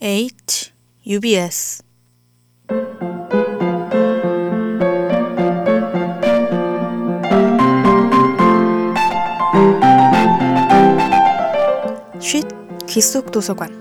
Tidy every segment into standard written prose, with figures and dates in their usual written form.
H UBS 쉿 귓속 도서관.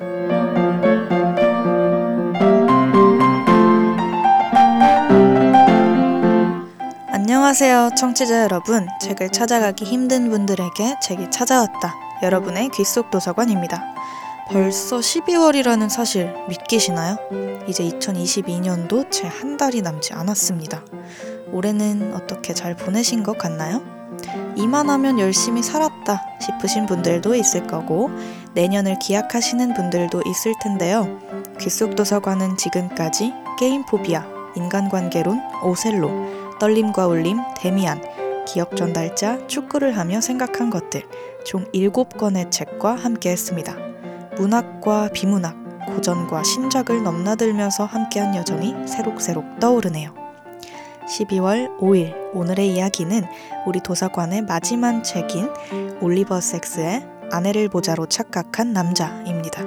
안녕하세요 청취자 여러분. 책을 찾아가기 힘든 분들에게 책이 찾아왔다. 여러분의 귓속 도서관입니다. 벌써 12월이라는 사실 믿기시나요? 이제 2022년도 채 한 달이 남지 않았습니다. 올해는 어떻게 잘 보내신 것 같나요? 이만하면 열심히 살았다 싶으신 분들도 있을 거고 내년을 기약하시는 분들도 있을 텐데요. 귓속 도서관은 지금까지 게임포비아, 인간관계론, 오셀로, 떨림과 울림, 데미안, 기억 전달자, 축구를 하며 생각한 것들 총 7권의 책과 함께했습니다. 문학과 비문학, 고전과 신작을 넘나들면서 함께한 여정이 새록새록 떠오르네요. 12월 5일 오늘의 이야기는 우리 도서관의 마지막 책인 올리버 섹스의 아내를 보자로 착각한 남자입니다.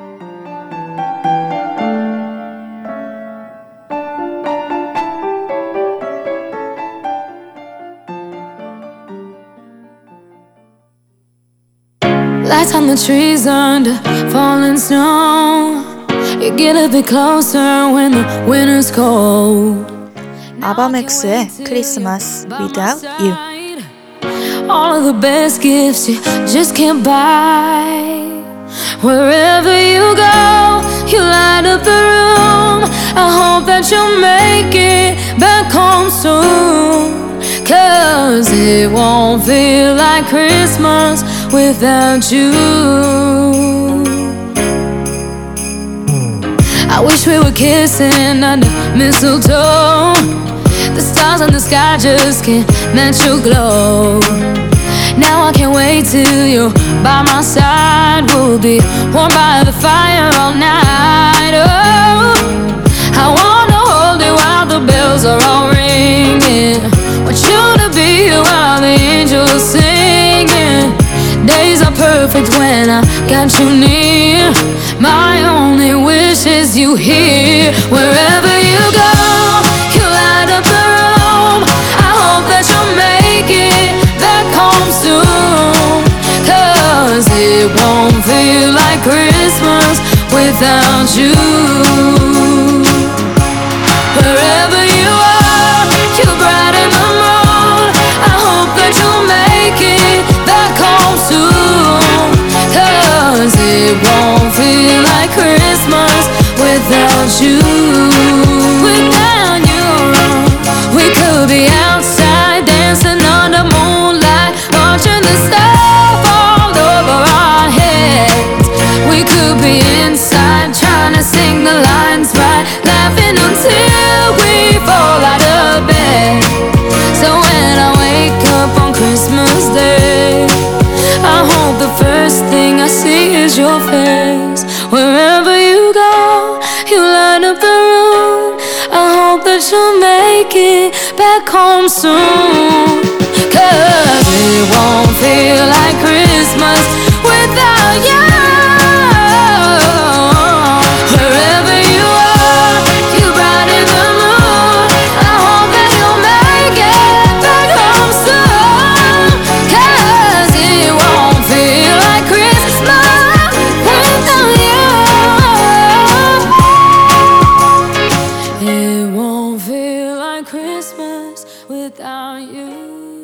Lights on the trees under falling snow. You get a bit closer when the winter's cold. 아바맥스의 크리스마스 Without You. All of the best gifts you just can't buy. Wherever you go, you light up the room. I hope that you'll make it back home soon. 'Cause it won't feel like Christmas without you. I wish we were kissing under mistletoe. The stars in the sky just can't match your glow. Now I can't wait till you're by my side. We'll be warm by the fire all night. Oh, I wanna hold you while the bells are all ringing. Want you to be here while the angels singing. Days are perfect when I got you near. My only wish is you here. Wherever you go, you light up the room. I hope that you'll make it back home soon. 'Cause it won't feel like Christmas without you. Wherever you are, you brighten the moon. I hope that you'll make it back home soon. 'Cause it won't feel like Christmas without you. Without you, we could be outside dancing under moonlight, watching the stars fall over our heads. We could be inside trying to sing the lines right, laughing until we fall out of bed. So when I wake up on Christmas Day, I hope the first thing I see is your face. Wherever you go, you light up the room. I hope that you'll make it back home soon. 'Cause it won't feel like Christmas without you. Wherever you are, you brighten the moon. I hope that you'll make it back home soon. 'Cause it won't feel like Christmas without you. It won't feel like Christmas without you.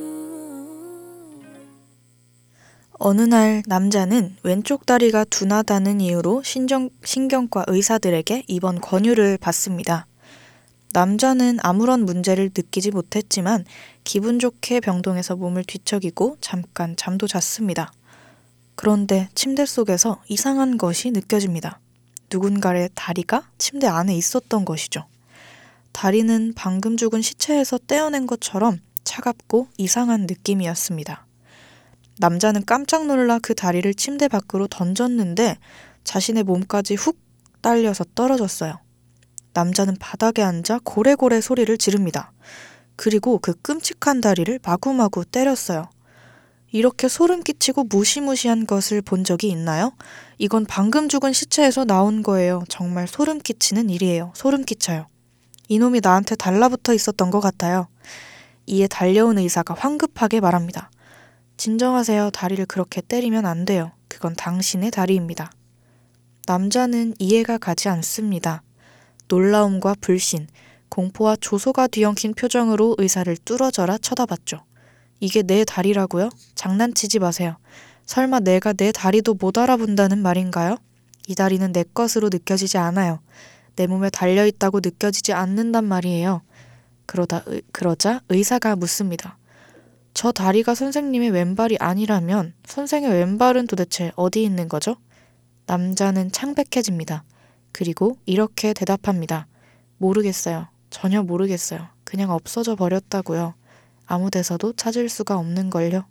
어느 날 남자는 왼쪽 다리가 둔하다는 이유로 신경과 의사들에게 입원 권유를 받습니다. 남자는 아무런 문제를 느끼지 못했지만 기분 좋게 병동에서 몸을 뒤척이고 잠깐 잠도 잤습니다. 그런데 침대 속에서 이상한 것이 느껴집니다. 누군가의 다리가 침대 안에 있었던 것이죠. 다리는 방금 죽은 시체에서 떼어낸 것처럼 차갑고 이상한 느낌이었습니다. 남자는 깜짝 놀라 그 다리를 침대 밖으로 던졌는데 자신의 몸까지 훅 딸려서 떨어졌어요. 남자는 바닥에 앉아 고래고래 소리를 지릅니다. 그리고 그 끔찍한 다리를 마구마구 때렸어요. 이렇게 소름 끼치고 무시무시한 것을 본 적이 있나요? 이건 방금 죽은 시체에서 나온 거예요. 정말 소름 끼치는 일이에요. 소름 끼쳐요. 이놈이 나한테 달라붙어 있었던 것 같아요. 이에 달려온 의사가 황급하게 말합니다. 진정하세요. 다리를 그렇게 때리면 안 돼요. 그건 당신의 다리입니다. 남자는 이해가 가지 않습니다. 놀라움과 불신, 공포와 조소가 뒤엉킨 표정으로 의사를 뚫어져라 쳐다봤죠. 이게 내 다리라고요? 장난치지 마세요. 설마 내가 내 다리도 못 알아본다는 말인가요? 이 다리는 내 것으로 느껴지지 않아요. 내 몸에 달려있다고 느껴지지 않는단 말이에요. 그러자 의사가 묻습니다. 저 다리가 선생님의 왼발이 아니라면 선생의 왼발은 도대체 어디 있는 거죠? 남자는 창백해집니다. 그리고 이렇게 대답합니다. 모르겠어요. 전혀 모르겠어요. 그냥 없어져 버렸다고요. 아무 데서도 찾을 수가 없는걸요.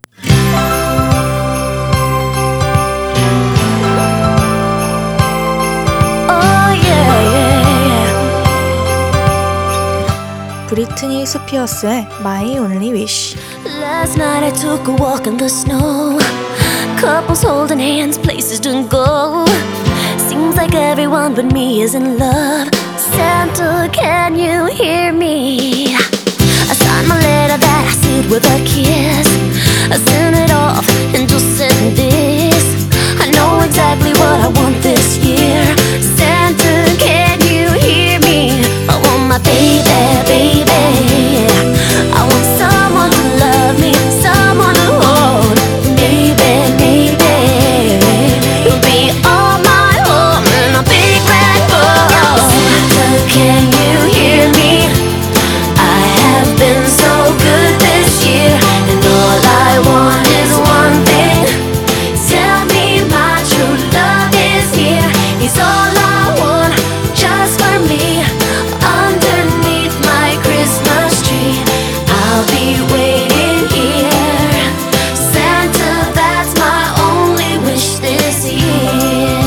브리트니 스피어스의 My Only Wish. Last night I took a walk in the snow. Couples holding hands, places to go. Seems like everyone but me is in love. Santa, can you hear me? I signed my letter that I sealed with a kiss. I sent it off and just said this. I know exactly what I want this year. Santa, can you hear me? I want my baby, baby. I want someone to love me, someone to hold. Maybe, maybe you'll be all my home in a big red bowl. Santa, can you hear me? I have been so good this year, and all I want is one thing. Tell me my true love is here. He's all I want, just for me. Underneath my Christmas tree, I'll be waiting here. Santa, that's my only wish this year.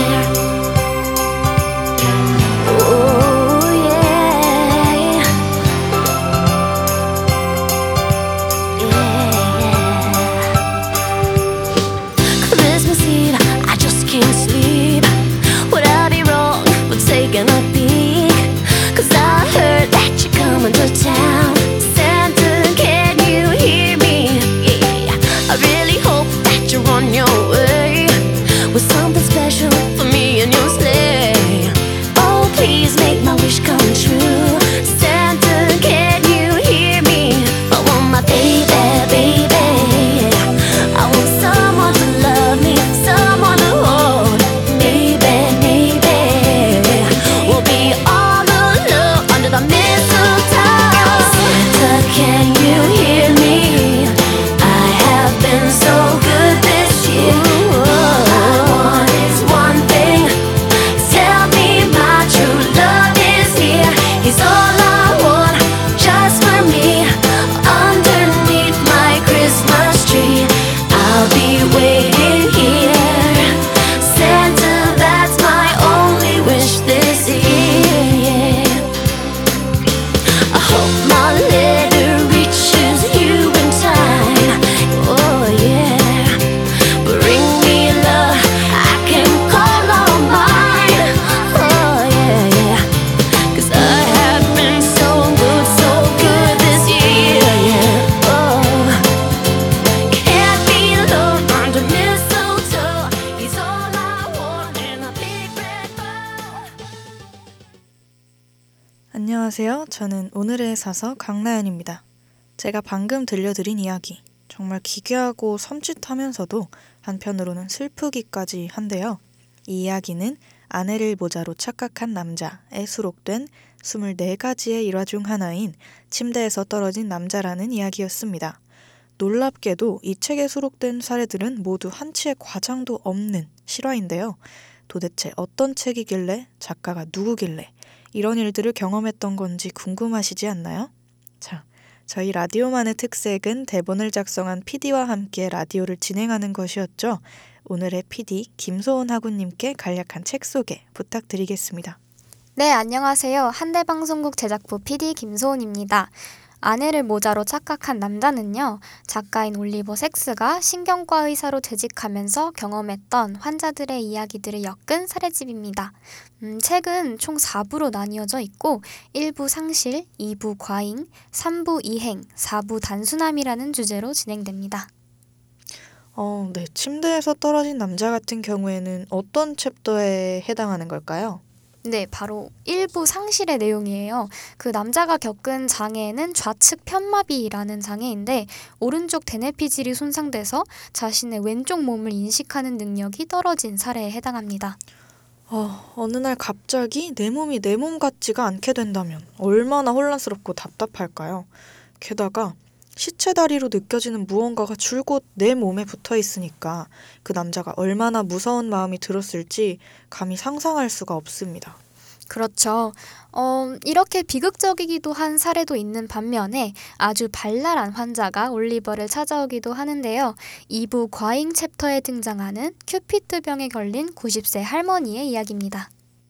Oh yeah, yeah. Christmas Eve, I just can't sleep. Would I be wrong for taking a peek? 'Cause I heard that you're coming to town. Santa, can you hear me? Yeah, I really hope that you're on your way with something special for me and your sleigh. Oh, please make my wish come true. Santa, can you hear me? I want my baby, baby. I want someone to love me, someone to hold. Maybe, maybe we'll be all alone under the mistletoe. Santa, can you hear me? I have been so good this year. All I want is one thing. Tell me my true love is here. He's all I want, just for me. Underneath my Christmas tree, I'll be waiting here. Santa, that's my only wish this year. I hope my letter reaches you in time. Oh yeah, bring me love I can call on mine. Oh yeah, yeah. 'Cause I have been so good this year. Yeah. Oh, can't be alone under mistletoe. He's all I want in a big red bowl. 안녕하세요. 저는 오늘의 사서 강나연입니다. 제가 방금 들려드린 이야기, 정말 기괴하고 섬찟하면서도 한편으로는 슬프기까지 한데요. 이 이야기는 아내를 모자로 착각한 남자에 수록된 24가지의 일화 중 하나인 침대에서 떨어진 남자라는 이야기였습니다. 놀랍게도 이 책에 수록된 사례들은 모두 한치의 과장도 없는 실화인데요. 도대체 어떤 책이길래, 작가가 누구길래 이런 일들을 경험했던 건지 궁금하시지 않나요? 자, 저희 라디오만의 특색은 대본을 작성한 PD와 함께 라디오를 진행하는 것이었죠. 오늘의 PD 김소은 하구님께 간략한 책 소개 부탁드리겠습니다. 네, 안녕하세요. 한대방송국 제작부 PD 김소은입니다. 아내를 모자로 착각한 남자는요, 작가인 올리버 섹스가 신경과 의사로 재직하면서 경험했던 환자들의 이야기들을 엮은 사례집입니다. 책은 총 4부로 나뉘어져 있고 1부 상실, 2부 과잉, 3부 이행, 4부 단순함이라는 주제로 진행됩니다. 네. 침대에서 떨어진 남자 같은 경우에는 어떤 챕터에 해당하는 걸까요? 네, 바로 1부 상실의 내용이에요. 그 남자가 겪은 장애는 좌측 편마비라는 장애인데 오른쪽 대뇌피질이 손상돼서 자신의 왼쪽 몸을 인식하는 능력이 떨어진 사례에 해당합니다. 어느 날 갑자기 내 몸이 내 몸 같지가 않게 된다면 얼마나 혼란스럽고 답답할까요? 게다가 시체 다리로 느껴지는 무언가가 줄곧 내 몸에 붙어 있으니까 그 남자가 얼마나 무서운 마음이 들었을지 감히 상상할 수가 없습니다. 그렇죠. 이렇게 비극적이기도 한 사례도 있는 반면에 아주 발랄한 환자가 올리버를 찾아오기도 하는데요. 2부 과잉 챕터에 등장하는 큐피트병에 걸린 90세 할머니의 이야기입니다.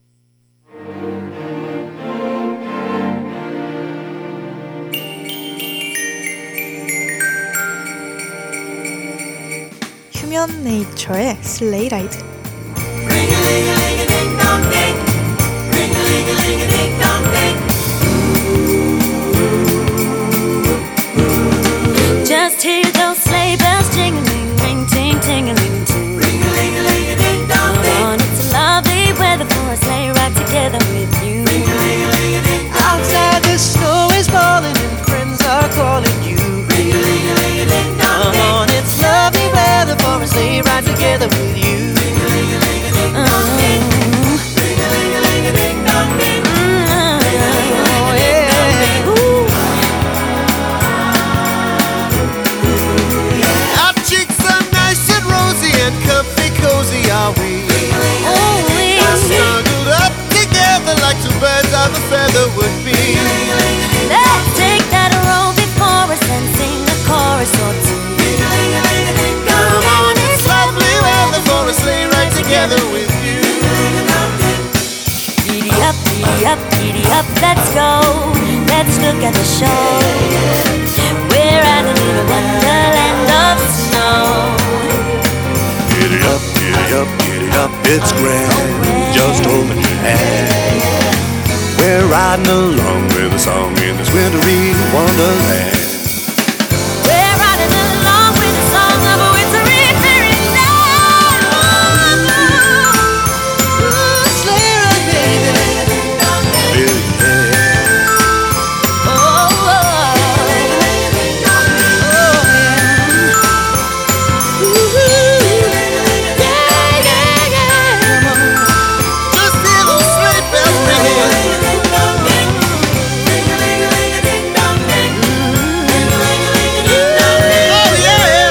휴먼 네이처의 슬레이 라이드. Just hear those sleigh bells jingling, ring, ting, tingling, ting. Oh, and it's lovely weather for a sleigh ride together with you. Outside the snow is falling and friends are calling you. Come on, it's lovely weather for a sleigh ride together with you. Oh yeah. Our cheeks are nice and rosy and comfy cozy are we. We're snuggled up together like two birds of a feather would be. Let's take that roll before us and sing a chorus or two. Come on, it's lovely weather for a sleigh ride together with you. Giddy up, let's go. Let's look at the show. We're at a little wonderland of snow. Giddy up, giddy up, giddy up, it's grand. Just open your hand. We're riding along with a song in this wintry wonderland. We're riding along with the song of a wintry fairyland. Sleigh ride, baby. Just hear those sleigh bells ringing. Oh yeah.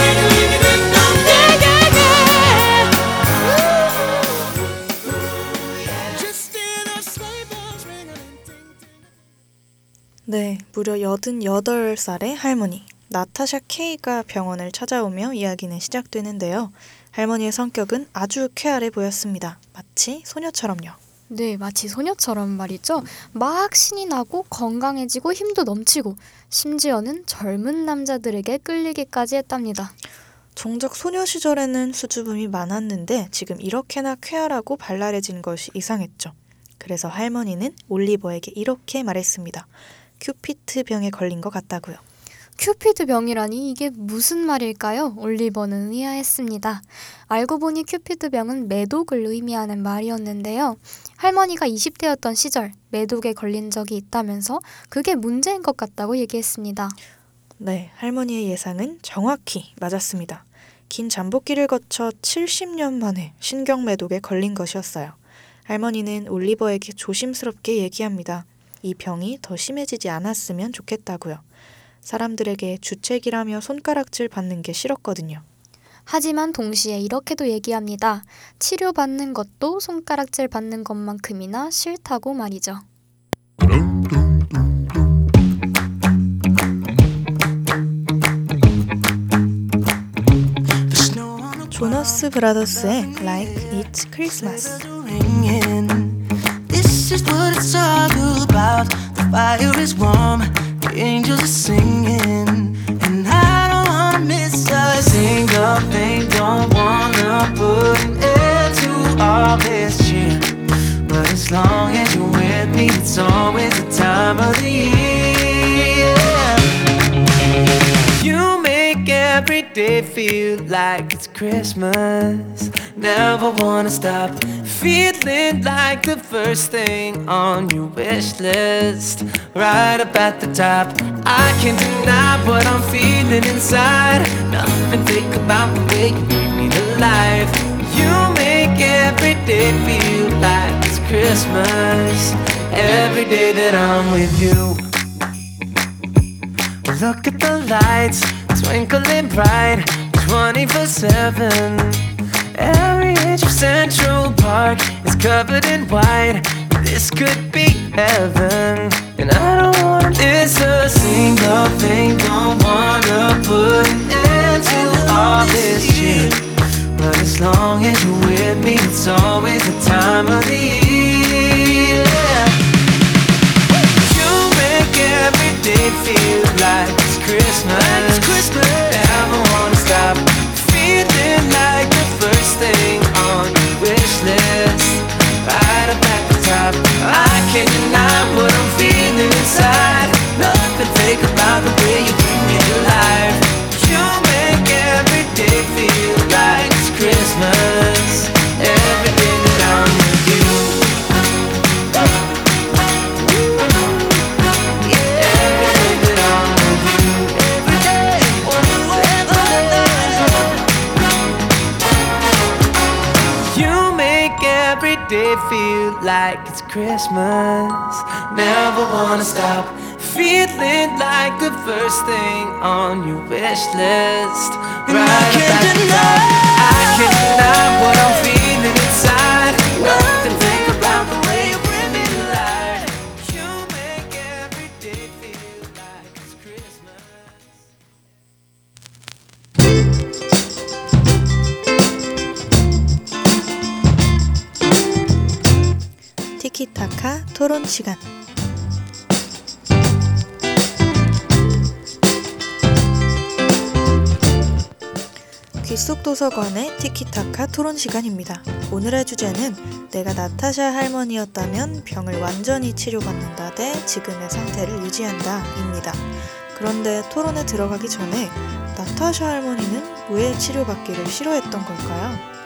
Just hear those sleigh bells ringing. 네, 무려 88살의 할머니 나타샤 K가 병원을 찾아오며 이야기는 시작되는데요. 할머니의 성격은 아주 쾌활해 보였습니다. 마치 소녀처럼요. 네, 마치 소녀처럼 말이죠. 막 신이 나고 건강해지고 힘도 넘치고 심지어는 젊은 남자들에게 끌리기까지 했답니다. 정작 소녀 시절에는 수줍음이 많았는데 지금 이렇게나 쾌활하고 발랄해진 것이 이상했죠. 그래서 할머니는 올리버에게 이렇게 말했습니다. 큐피트 병에 걸린 것 같다고요. 큐피드 병이라니 이게 무슨 말일까요? 올리버는 의아했습니다. 알고 보니 큐피드 병은 매독을 의미하는 말이었는데요. 할머니가 20대였던 시절 매독에 걸린 적이 있다면서 그게 문제인 것 같다고 얘기했습니다. 네, 할머니의 예상은 정확히 맞았습니다. 긴 잠복기를 거쳐 70년 만에 신경매독에 걸린 것이었어요. 할머니는 올리버에게 조심스럽게 얘기합니다. 이 병이 더 심해지지 않았으면 좋겠다고요. 사람들에게 주책이라며 손가락질 받는 게 싫었거든요. 하지만 동시에 이렇게도 얘기합니다. 치료받는 것도 손가락질 받는 것만큼이나 싫다고 말이죠. 조너스 브라더스의 Like It's Christmas. This is what it's all about. The fire is warm, the angels you singing, and I don't wanna miss a single thing. Don't wanna put an end to all this cheer, but as long as you're with me, it's always the time of the year. You make every day feel like it's Christmas. Never wanna stop feeling like the first thing on your wish list, right up at the top. I can't deny what I'm feeling inside. Nothing fake about the way you bring me to life. You make every day feel like it's Christmas, every day that I'm with you. Look at the lights, twinkling bright, 24/7. Every inch of Central Park is covered in white. This could be heaven, and I don't wanna miss a single thing. Don't wanna put an end to all this shit, but as long as you're with me, it's always the time of the year. You make every day feel like it's Christmas. Never wanna stop feeling like the first thing on your wish list, right up at the top. I can't deny what I'm feeling inside. Nothing fake about the way you bring me to life. You make every day feel like it's Christmas, every day that I'm with you. Every day feel like it's Christmas. Never wanna stop feeling like the first thing on your wish list, right up at the top. I can't deny what I'm feeling inside. Nothing fake about the way you bring me to life. You make every day feel like it's Christmas. 티키타카 토론 시간. 귀속도서관의 티키타카 토론 시간입니다. 오늘의 주제는 내가 나타샤 할머니였다면 병을 완전히 치료받는다 대 지금의 상태를 유지한다 입니다. 그런데 토론에 들어가기 전에 나타샤 할머니는 왜 치료받기를 싫어했던 걸까요?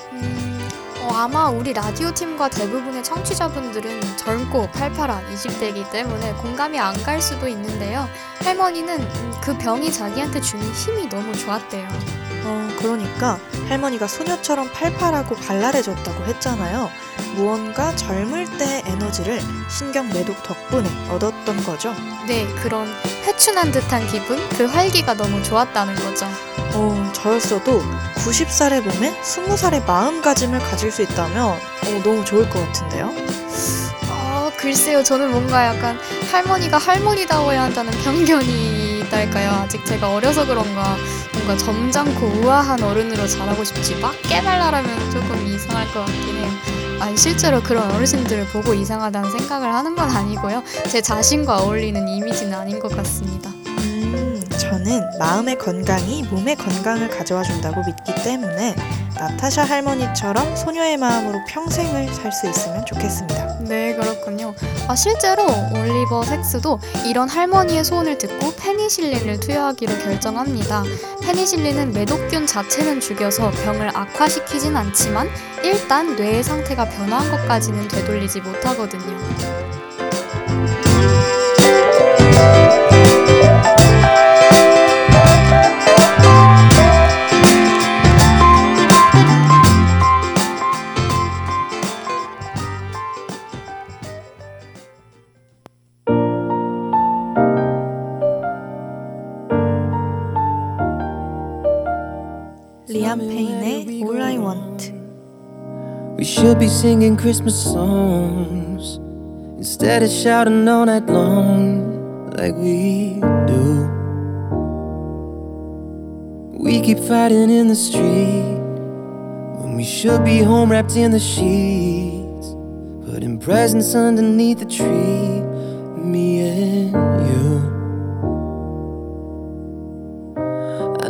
아마 우리 라디오 팀과 대부분의 청취자분들은 젊고 팔팔한 20대이기 때문에 공감이 안 갈 수도 있는데요. 할머니는 그 병이 자기한테 주는 힘이 너무 좋았대요. 그러니까 할머니가 소녀처럼 팔팔하고 발랄해졌다고 했잖아요. 무언가 젊을 때의 에너지를 신경 매독 덕분에 얻었던 거죠. 네, 그런 회춘한 듯한 기분, 그 활기가 너무 좋았다는 거죠. 저였어도 90살의 몸에 20살의 마음가짐을 가질 수 있다면 너무 좋을 것 같은데요. 글쎄요, 저는 뭔가 약간 할머니가 할머니다워야 한다는 편견이 있달까요. 아직 제가 어려서 그런가 뭔가 점잖고 우아한 어른으로 자라고 싶지 막 깨발랄하면 조금 이상할 것 같긴 해요. 실제로 그런 어르신들을 보고 이상하다는 생각을 하는 건 아니고요. 제 자신과 어울리는 이미지는 아닌 것 같습니다. 저는 마음의 건강이 몸의 건강을 가져와 준다고 믿기 때문에 나타샤 할머니처럼 소녀의 마음으로 평생을 살 수 있으면 좋겠습니다. 네, 그렇군요. 실제로 올리버 섹스도 이런 할머니의 소원을 듣고 페니실린을 투여하기로 결정합니다. 페니실린은 매독균 자체는 죽여서 병을 악화시키진 않지만 일단 뇌의 상태가 변화한 것까지는 되돌리지 못하거든요. 리암 페인의 All I Want. We should be singing Christmas songs instead of shouting all night long like we do. We keep fighting in the street when we should be home wrapped in the sheets, putting presents underneath the tree, me and you.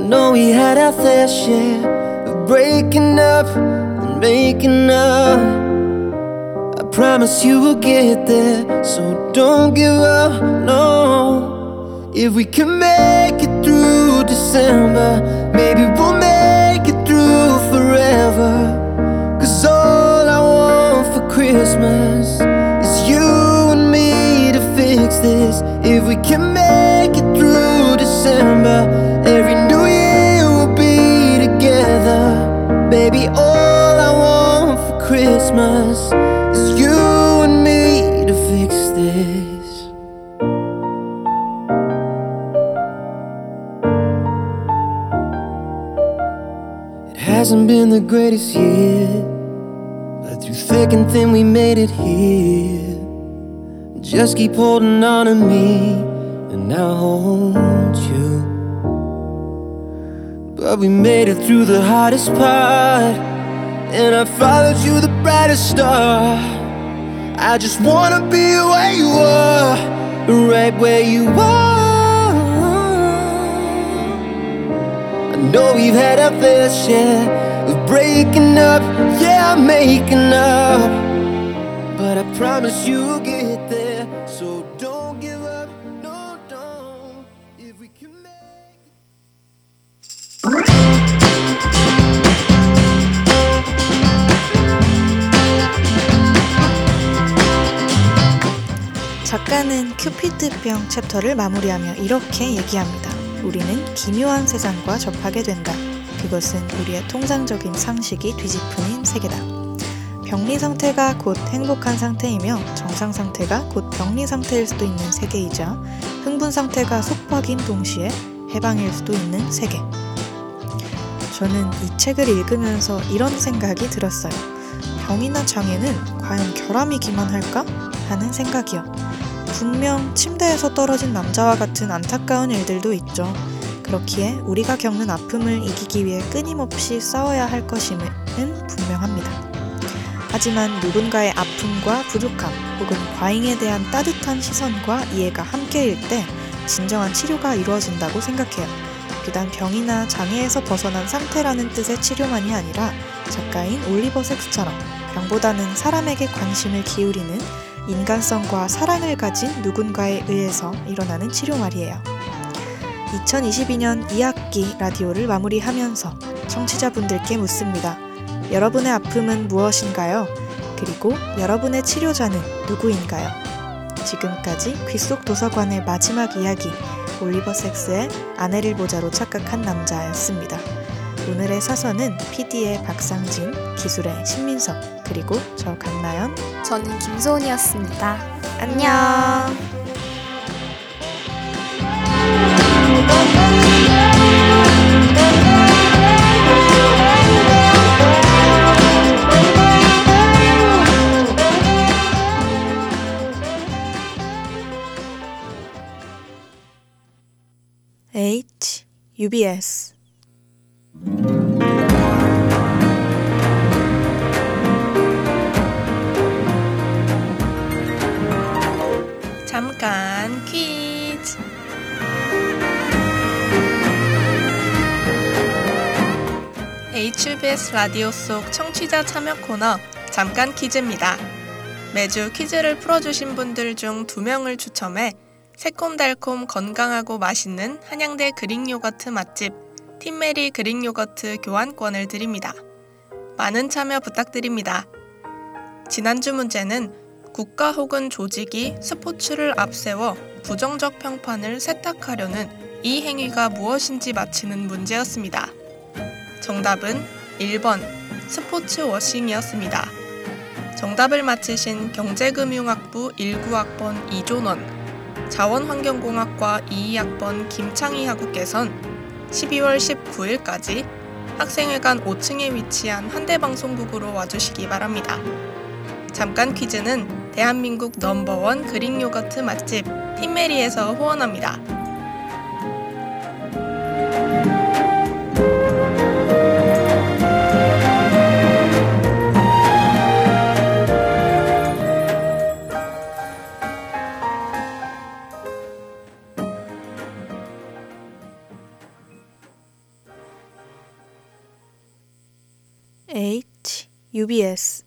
know we had our fair share of breaking up and making up. I promise you we'll get there, so don't give up, no. If we can make it through December, maybe we'll make it through forever. 'Cause all I want for Christmas is you and me to fix this. If we can make it through December, every new year we'll be together. Baby, all I want for Christmas is you and me to fix this. It hasn't been the greatest year, but through thick and thin we made it here. Just keep holding on to me and I'll hold you. But we made it through the hardest part, and I followed you the brightest star. I just wanna be where you are, right where you are. I know we've had our fair share of breaking up, yeah, making up. But I promise you'll get there, so don't give up, no, don't. If we can make it. 작가는 큐피드병 챕터를 마무리하며 이렇게 얘기합니다. 우리는 기묘한 세상과 접하게 된다. 그것은 우리의 통상적인 상식이 뒤집힌 세계다. 병리 상태가 곧 행복한 상태이며 정상 상태가 곧 병리 상태일 수도 있는 세계이자 흥분 상태가 속박인 동시에 해방일 수도 있는 세계. 저는 이 책을 읽으면서 이런 생각이 들었어요. 병이나 장애는 과연 결함이 기만할까? 하는 생각이요. 분명 침대에서 떨어진 남자와 같은 안타까운 일들도 있죠. 그렇기에 우리가 겪는 아픔을 이기기 위해 끊임없이 싸워야 할 것임은 분명합니다. 하지만 누군가의 아픔과 부족함 혹은 과잉에 대한 따뜻한 시선과 이해가 함께일 때 진정한 치료가 이루어진다고 생각해요. 비단 병이나 장애에서 벗어난 상태라는 뜻의 치료만이 아니라 작가인 올리버 섹스처럼 병보다는 사람에게 관심을 기울이는 인간성과 사랑을 가진 누군가에 의해서 일어나는 치료 말이에요. 2022년 2학기 라디오를 마무리하면서 청취자분들께 묻습니다. 여러분의 아픔은 무엇인가요? 그리고 여러분의 치료자는 누구인가요? 지금까지 귓속 도서관의 마지막 이야기, 올리버 섹스의 아내를 모자로 착각한 남자였습니다. 오늘의 사서는 PD의 박상진, 기술의 신민석, 그리고 저 강나연, 저는 김소은이었습니다. 안녕. UBS 잠깐 퀴즈. HBS 라디오 속 청취자 참여 코너 잠깐 퀴즈입니다. 매주 퀴즈를 풀어주신 분들 중 2명을 추첨해 새콤달콤 건강하고 맛있는 한양대 그릭 요거트 맛집 팀메리 그릭 요거트 교환권을 드립니다. 많은 참여 부탁드립니다. 지난주 문제는 국가 혹은 조직이 스포츠를 앞세워 부정적 평판을 세탁하려는 이 행위가 무엇인지 맞히는 문제였습니다. 정답은 1번 스포츠 워싱이었습니다. 정답을 맞히신 경제금융학부 19학번 이존원, 자원환경공학과 22학번 김창희 학우께선 12월 19일까지 학생회관 5층에 위치한 한대방송국으로 와주시기 바랍니다. 잠깐 퀴즈는 대한민국 넘버원 그릭 요거트 맛집 팀메리에서 후원합니다. UBS